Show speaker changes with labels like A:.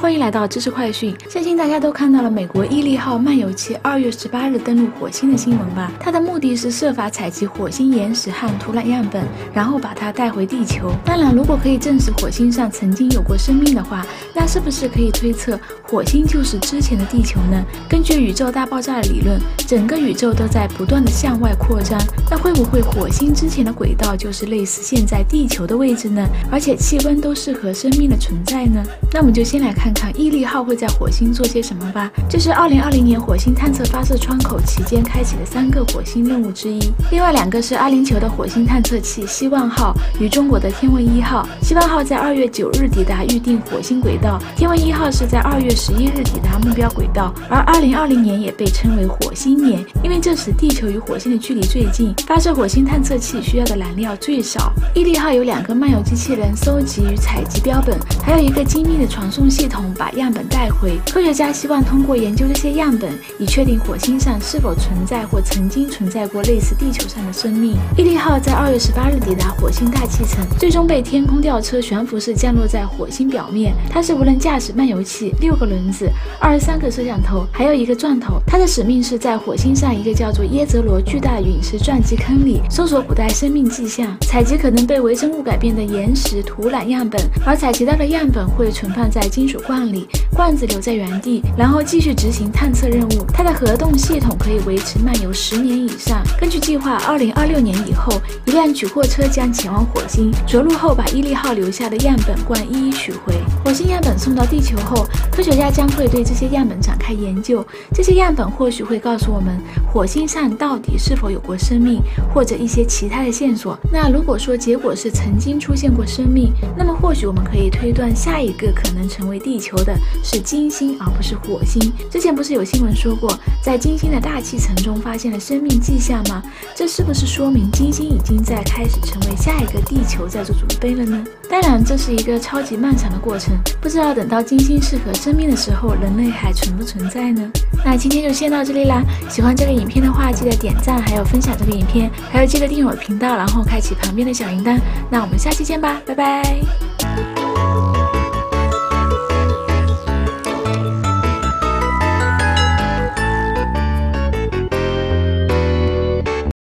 A: 欢迎来到知识快讯。相信大家都看到了美国毅力号漫游器2月18日登陆火星的新闻吧？它的目的是设法采集火星岩石和土壤样本，然后把它带回地球。当然，如果可以证实火星上曾经有过生命的话，那是不是可以推测火星就是之前的地球呢？根据宇宙大爆炸的理论，整个宇宙都在不断的向外扩张，那会不会火星之前的轨道就是类似现在地球的位置呢？而且气温都适合生命的存在呢？那我们就先来看看毅力号会在火星做些什么吧。这是2020年火星探测发射窗口期间开启的3个火星任务之一，另外2个是阿联酋的火星探测器希望号与中国的天问1号。希望号在2月9日抵达预定火星轨道，天问1号是在2月11日抵达目标轨道。而2020年也被称为火星年，因为这时地球与火星的距离最近，发射火星探测器需要的燃料最少。毅力号有2个漫游机器人搜集与采集标本，还有一个精密的传送系统把样本带回。科学家希望通过研究这些样本，以确定火星上是否存在或曾经存在过类似地球上的生命。毅力号在2月18日抵达火星大气层，最终被天空吊车悬浮式降落在火星表面。它是无人驾驶漫游器，6个轮子，23个摄像头，还有一个钻头。它的使命是在火星上一个叫做耶泽罗巨大的陨石撞击坑里搜索古代生命迹象，采集可能被微生物改变的岩石、土壤样本，而采集到的样本会存放在金属罐里，罐子留在原地，然后继续执行探测任务。它的核动系统可以维持漫游10年以上。根据计划，2026年以后，一辆取货车将前往火星，着陆后把毅力号留下的样本罐一一取回。火星样本送到地球后，科学家将会对这些样本展开研究。这些样本或许会告诉我们火星上到底是否有过生命，或者一些其他的线索。那如果说结果是曾经出现过生命，那么或许我们可以推断下一个可能成为地球的是金星，而不是火星。之前不是有新闻说过，在金星的大气层中发现了生命迹象吗？这是不是说明金星已经在开始成为下一个地球在做准备了呢？当然，这是一个超级漫长的过程，不知道等到金星适合生命的时候，人类还存不存在呢？那今天就先到这里啦。喜欢这个影片的话，记得点赞，还有分享这个影片，还有记得订阅我的频道，然后开启旁边的小铃铛。那我们下期见吧，拜拜。